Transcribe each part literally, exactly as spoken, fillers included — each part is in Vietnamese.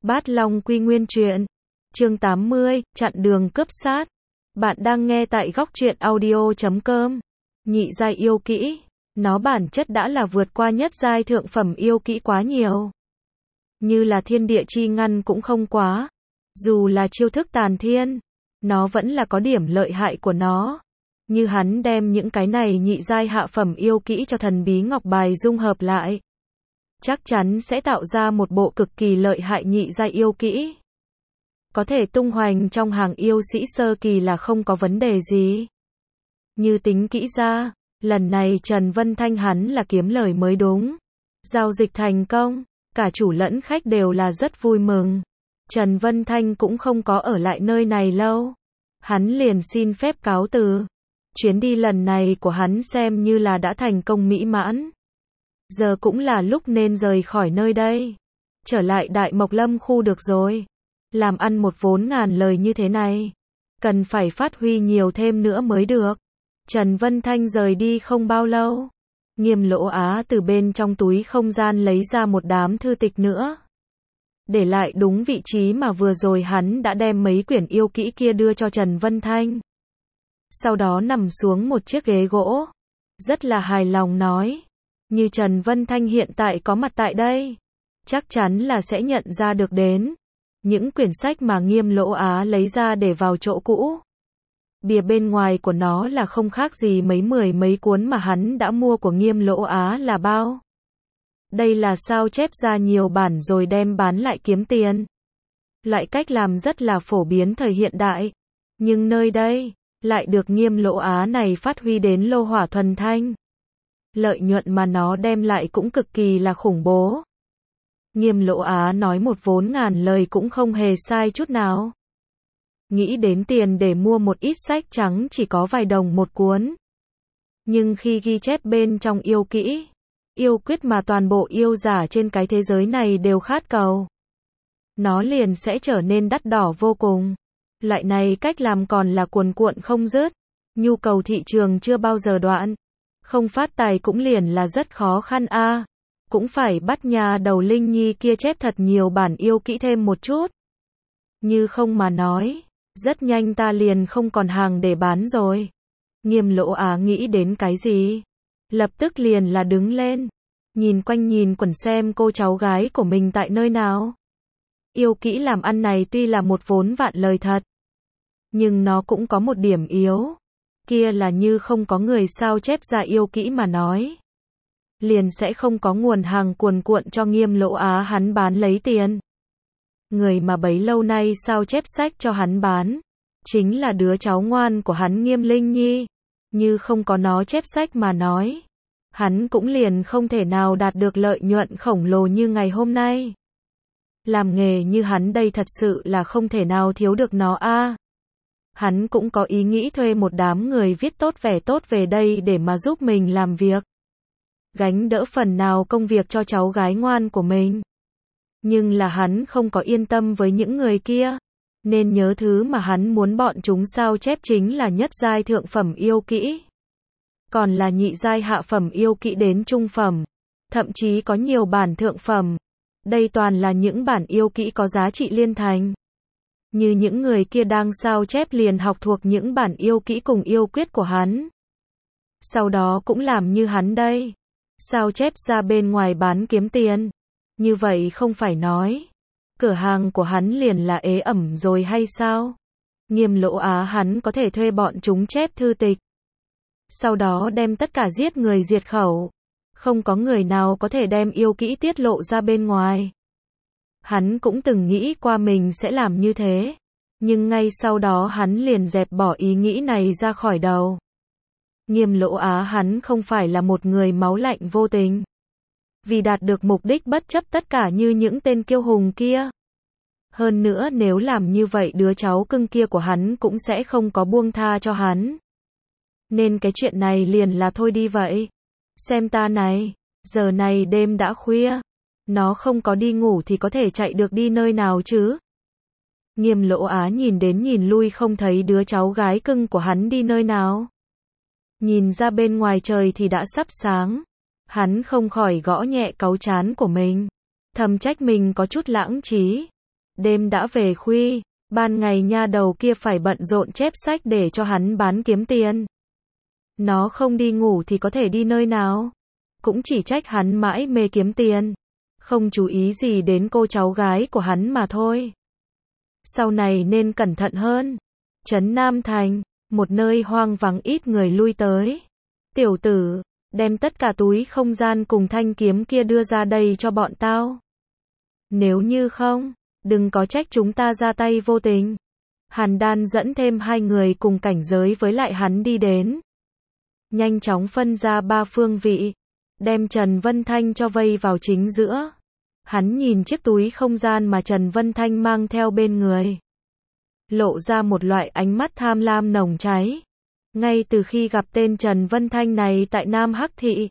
Bát Long Quy Nguyên Truyện, chương tám mươi, chặn đường cướp sát. Bạn đang nghe tại góc truyện audio chấm com. Nhị giai yêu kỹ, nó bản chất đã là vượt qua nhất giai thượng phẩm yêu kỹ quá nhiều. Như là thiên địa chi ngăn cũng không quá. Dù là chiêu thức tàn thiên, nó vẫn là có điểm lợi hại của nó. Như hắn đem những cái này nhị giai hạ phẩm yêu kỹ cho thần bí ngọc bài dung hợp lại, chắc chắn sẽ tạo ra một bộ cực kỳ lợi hại nhị giai yêu kỹ. Có thể tung hoành trong hàng yêu sĩ sơ kỳ là không có vấn đề gì. Như tính kỹ ra, lần này Trần Vân Thanh hắn là kiếm lời mới đúng. Giao dịch thành công, cả chủ lẫn khách đều là rất vui mừng. Trần Vân Thanh cũng không có ở lại nơi này lâu. Hắn liền xin phép cáo từ. Chuyến đi lần này của hắn xem như là đã thành công mỹ mãn. Giờ cũng là lúc nên rời khỏi nơi đây. Trở lại Đại Mộc Lâm khu được rồi. Làm ăn một vốn ngàn lời như thế này, cần phải phát huy nhiều thêm nữa mới được. Trần Vân Thanh rời đi không bao lâu. Nghiêm Lỗ Á từ bên trong túi không gian lấy ra một đám thư tịch nữa. Để lại đúng vị trí mà vừa rồi hắn đã đem mấy quyển yêu kỹ kia đưa cho Trần Vân Thanh. Sau đó nằm xuống một chiếc ghế gỗ. Rất là hài lòng nói. Như Trần Vân Thanh hiện tại có mặt tại đây, chắc chắn là sẽ nhận ra được đến. Những quyển sách mà Nghiêm Lỗ Á lấy ra để vào chỗ cũ. Bìa bên ngoài của nó là không khác gì mấy mười mấy cuốn mà hắn đã mua của Nghiêm Lỗ Á là bao. Đây là sao chép ra nhiều bản rồi đem bán lại kiếm tiền. Loại cách làm rất là phổ biến thời hiện đại. Nhưng nơi đây, lại được Nghiêm Lỗ Á này phát huy đến lô hỏa thuần thanh. Lợi nhuận mà nó đem lại cũng cực kỳ là khủng bố. Nghiêm Lỗ Á nói một vốn ngàn lời cũng không hề sai chút nào. Nghĩ đến tiền để mua một ít sách trắng chỉ có vài đồng một cuốn. Nhưng khi ghi chép bên trong yêu kỹ, yêu quyết mà toàn bộ yêu giả trên cái thế giới này đều khát cầu, nó liền sẽ trở nên đắt đỏ vô cùng. Loại này cách làm còn là cuồn cuộn không dứt. Nhu cầu thị trường chưa bao giờ đoạn. Không phát tài cũng liền là rất khó khăn a. À. Cũng phải bắt nhà đầu Linh Nhi kia chép thật nhiều bản yêu kỹ thêm một chút. Như không mà nói, rất nhanh ta liền không còn hàng để bán rồi. Nghiêm Lỗ Á nghĩ đến cái gì? Lập tức liền là đứng lên. Nhìn quanh nhìn quẩn xem cô cháu gái của mình tại nơi nào. Yêu kỹ làm ăn này tuy là một vốn vạn lời thật, nhưng nó cũng có một điểm yếu. Kia là như không có người sao chép ra yêu kỹ mà nói, liền sẽ không có nguồn hàng cuồn cuộn cho Nghiêm Lỗ Á hắn bán lấy tiền. Người mà bấy lâu nay sao chép sách cho hắn bán, chính là đứa cháu ngoan của hắn Nghiêm Linh Nhi. Như không có nó chép sách mà nói, hắn cũng liền không thể nào đạt được lợi nhuận khổng lồ như ngày hôm nay. Làm nghề như hắn đây thật sự là không thể nào thiếu được nó a. À. Hắn cũng có ý nghĩ thuê một đám người viết tốt vẻ tốt về đây để mà giúp mình làm việc. Gánh đỡ phần nào công việc cho cháu gái ngoan của mình. Nhưng là hắn không có yên tâm với những người kia. Nên nhớ thứ mà hắn muốn bọn chúng sao chép chính là nhất giai thượng phẩm yêu kỹ. Còn là nhị giai hạ phẩm yêu kỹ đến trung phẩm. Thậm chí có nhiều bản thượng phẩm. Đây toàn là những bản yêu kỹ có giá trị liên thành. Như những người kia đang sao chép liền học thuộc những bản yêu kỹ cùng yêu quyết của hắn. Sau đó cũng làm như hắn đây. Sao chép ra bên ngoài bán kiếm tiền. Như vậy không phải nói cửa hàng của hắn liền là ế ẩm rồi hay sao? Nghiêm Lỗ Á hắn có thể thuê bọn chúng chép thư tịch. Sau đó đem tất cả giết người diệt khẩu. Không có người nào có thể đem yêu kỹ tiết lộ ra bên ngoài. Hắn cũng từng nghĩ qua mình sẽ làm như thế. Nhưng ngay sau đó hắn liền dẹp bỏ ý nghĩ này ra khỏi đầu. Nghiêm Lỗ Á hắn không phải là một người máu lạnh vô tình. Vì đạt được mục đích bất chấp tất cả như những tên kiêu hùng kia. Hơn nữa nếu làm như vậy đứa cháu cưng kia của hắn cũng sẽ không có buông tha cho hắn. Nên cái chuyện này liền là thôi đi vậy. Xem ta này, giờ này đêm đã khuya. Nó không có đi ngủ thì có thể chạy được đi nơi nào chứ? Nghiêm Lỗ Á nhìn đến nhìn lui không thấy đứa cháu gái cưng của hắn đi nơi nào. Nhìn ra bên ngoài trời thì đã sắp sáng. Hắn không khỏi gõ nhẹ cáu trán của mình. Thầm trách mình có chút lãng trí. Đêm đã về khuya, ban ngày nha đầu kia phải bận rộn chép sách để cho hắn bán kiếm tiền. Nó không đi ngủ thì có thể đi nơi nào? Cũng chỉ trách hắn mãi mê kiếm tiền, không chú ý gì đến cô cháu gái của hắn mà thôi. Sau này nên cẩn thận hơn. Trấn Nam Thành, một nơi hoang vắng ít người lui tới. Tiểu tử, đem tất cả túi không gian cùng thanh kiếm kia đưa ra đây cho bọn tao. Nếu như không, đừng có trách chúng ta ra tay vô tình. Hàn Đan dẫn thêm hai người cùng cảnh giới với lại hắn đi đến. Nhanh chóng phân ra ba phương vị, đem Trần Vân Thanh cho vây vào chính giữa. Hắn nhìn chiếc túi không gian mà Trần Vân Thanh mang theo bên người, lộ ra một loại ánh mắt tham lam nồng cháy. Ngay từ khi gặp tên Trần Vân Thanh này tại Nam Hắc Thị,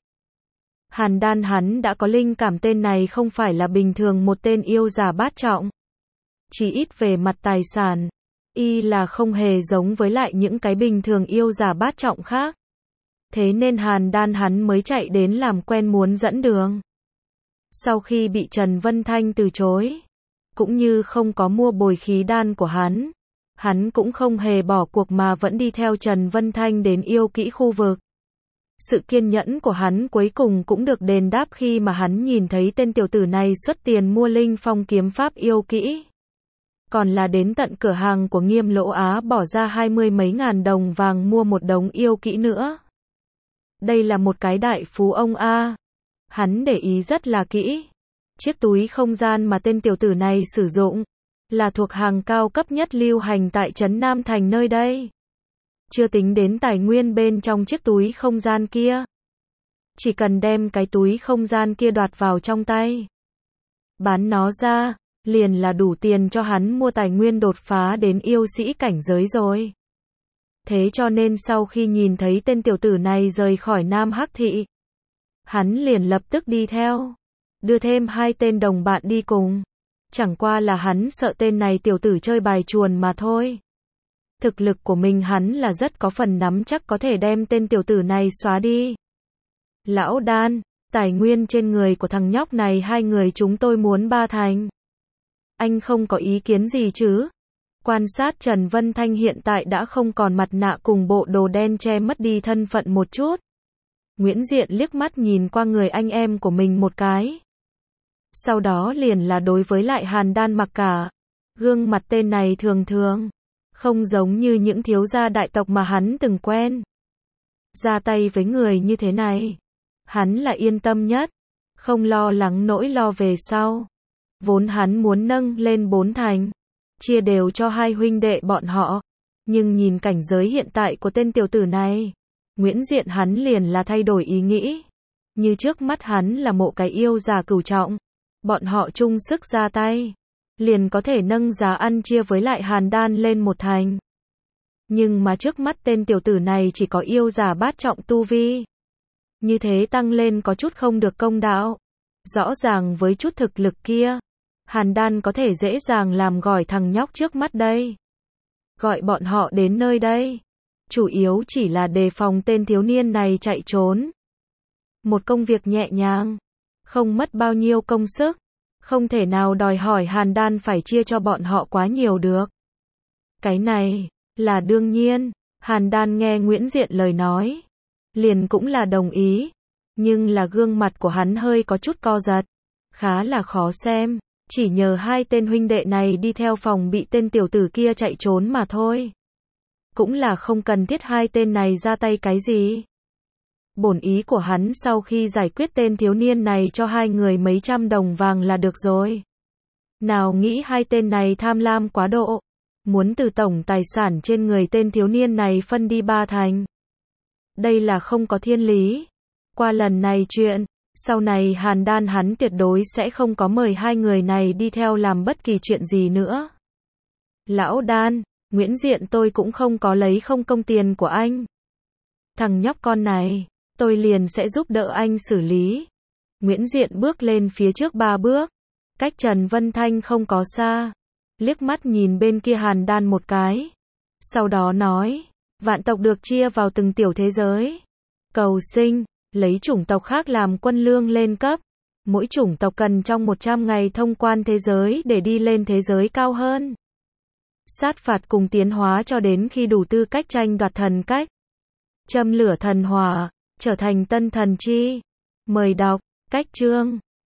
Hàn Đan hắn đã có linh cảm tên này không phải là bình thường một tên yêu giả bát trọng. Chỉ ít về mặt tài sản, y là không hề giống với lại những cái bình thường yêu giả bát trọng khác. Thế nên Hàn Đan hắn mới chạy đến làm quen muốn dẫn đường. Sau khi bị Trần Vân Thanh từ chối, cũng như không có mua bồi khí đan của hắn, hắn cũng không hề bỏ cuộc mà vẫn đi theo Trần Vân Thanh đến yêu kỹ khu vực. Sự kiên nhẫn của hắn cuối cùng cũng được đền đáp khi mà hắn nhìn thấy tên tiểu tử này xuất tiền mua linh phong kiếm pháp yêu kỹ. Còn là đến tận cửa hàng của Nghiêm Lỗ Á bỏ ra hai mươi mấy ngàn đồng vàng mua một đống yêu kỹ nữa. Đây là một cái đại phú ông a. Hắn để ý rất là kỹ. Chiếc túi không gian mà tên tiểu tử này sử dụng là thuộc hàng cao cấp nhất lưu hành tại Trấn Nam Thành nơi đây. Chưa tính đến tài nguyên bên trong chiếc túi không gian kia. Chỉ cần đem cái túi không gian kia đoạt vào trong tay, bán nó ra, liền là đủ tiền cho hắn mua tài nguyên đột phá đến yêu sĩ cảnh giới rồi. Thế cho nên sau khi nhìn thấy tên tiểu tử này rời khỏi Nam Hắc Thị, hắn liền lập tức đi theo, đưa thêm hai tên đồng bạn đi cùng. Chẳng qua là hắn sợ tên này tiểu tử chơi bài chuồn mà thôi. Thực lực của mình hắn là rất có phần nắm chắc có thể đem tên tiểu tử này xóa đi. Lão Đan, tài nguyên trên người của thằng nhóc này hai người chúng tôi muốn ba thành. Anh không có ý kiến gì chứ? Quan sát Trần Vân Thanh hiện tại đã không còn mặt nạ cùng bộ đồ đen che mất đi thân phận một chút. Nguyễn Diện liếc mắt nhìn qua người anh em của mình một cái. Sau đó liền là đối với lại Hàn Đan mặc cả. Gương mặt tên này thường thường, không giống như những thiếu gia đại tộc mà hắn từng quen. Ra tay với người như thế này, hắn là yên tâm nhất, không lo lắng nỗi lo về sau. Vốn hắn muốn nâng lên bốn thành, chia đều cho hai huynh đệ bọn họ. Nhưng nhìn cảnh giới hiện tại của tên tiểu tử này, Nguyễn Diện hắn liền là thay đổi ý nghĩ. Như trước mắt hắn là một cái yêu già cửu trọng, bọn họ chung sức ra tay, liền có thể nâng giá ăn chia với lại Hàn Đan lên một thành. Nhưng mà trước mắt tên tiểu tử này chỉ có yêu giả bát trọng tu vi. Như thế tăng lên có chút không được công đạo. Rõ ràng với chút thực lực kia, Hàn Đan có thể dễ dàng làm gỏi thằng nhóc trước mắt đây. Gọi bọn họ đến nơi đây, chủ yếu chỉ là đề phòng tên thiếu niên này chạy trốn. Một công việc nhẹ nhàng, không mất bao nhiêu công sức, không thể nào đòi hỏi Hàn Đan phải chia cho bọn họ quá nhiều được. Cái này là đương nhiên. Hàn Đan nghe Nguyễn Diện lời nói, liền cũng là đồng ý, nhưng là gương mặt của hắn hơi có chút co giật, khá là khó xem, chỉ nhờ hai tên huynh đệ này đi theo phòng bị tên tiểu tử kia chạy trốn mà thôi. Cũng là không cần thiết hai tên này ra tay cái gì. Bổn ý của hắn sau khi giải quyết tên thiếu niên này cho hai người mấy trăm đồng vàng là được rồi. Nào nghĩ hai tên này tham lam quá độ, muốn từ tổng tài sản trên người tên thiếu niên này phân đi ba thành. Đây là không có thiên lý. Qua lần này chuyện, sau này Hàn Đan hắn tuyệt đối sẽ không có mời hai người này đi theo làm bất kỳ chuyện gì nữa. Lão Đan, Nguyễn Diện tôi cũng không có lấy không công tiền của anh. Thằng nhóc con này, tôi liền sẽ giúp đỡ anh xử lý. Nguyễn Diện bước lên phía trước ba bước, cách Trần Vân Thanh không có xa, liếc mắt nhìn bên kia Hàn Đan một cái. Sau đó nói, vạn tộc được chia vào từng tiểu thế giới. Cầu sinh, lấy chủng tộc khác làm quân lương lên cấp. Mỗi chủng tộc cần trong một trăm ngày thông quan thế giới để đi lên thế giới cao hơn. Sát phạt cùng tiến hóa cho đến khi đủ tư cách tranh đoạt thần cách. Châm lửa thần hỏa, trở thành tân thần chi. Mời đọc, cách chương.